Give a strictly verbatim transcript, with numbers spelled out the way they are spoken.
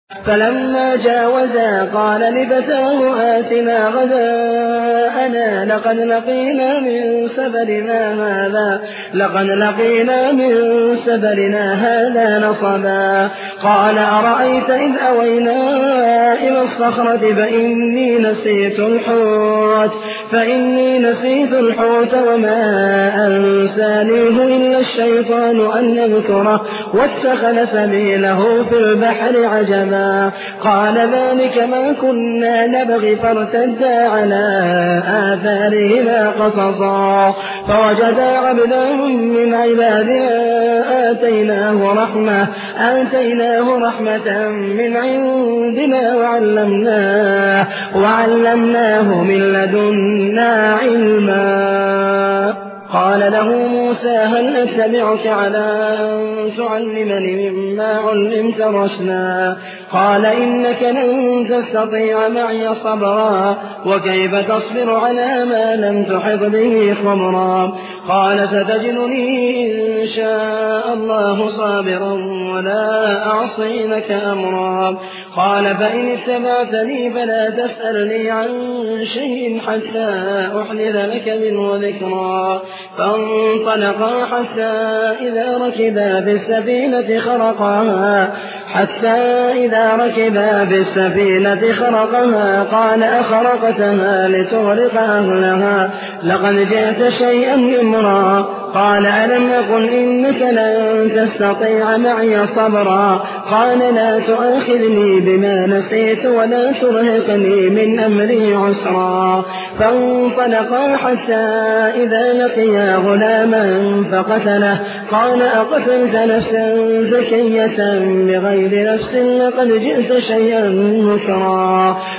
فلما جاوزا قال لفتاه آتنا غداءنا لقد لقينا من سفرنا هذا لقد لقينا من سفرنا هذا نصبا قال أرأيت إذ أوينا إلى الصخرة فإني نسيت الحوت فإني نسيت الحوت وما أنسانيه إلا الشيطان أن يذكره واتخذ سبيله في البحر عجبا قال ذلك ما كنا نبغي فارتدا على آثارهما قصصا فوجدا عبدا من عبادنا آتيناه رحمة آتيناه رحمة من عندنا وعلمناه وعلمناه من لدنا علما قال له موسى هل أتبعك على أن تعلمني مما علمت رشدا قال إنك لن تستطيع معي صبرا وكيف تصبر على ما لم تحط به خبرا قال ستجدني إن شاء الله صابرا ولا أعصي لك أمرا قال فإن اتبعتني فلا تسألني عن شيء حتى أحدث لك منه ذكرا فانطلقا حتى إذا ركبا بالسفينة خرقها حتى إذا ركبا بالسفينة خرقها قال أخرقتها لتغرق أهلها لقد جئت شيئا إمرا قال ألم أقل إنك لن تستطيع معي صبرا قال لا تؤاخذني بما نسيت ولا ترهقني من أمري عسرا فانطلقا حتى إذا لقيا غلاما فقتله قال أقتلت نفسا زكية بغير نفس لقد جئت شيئا نكرا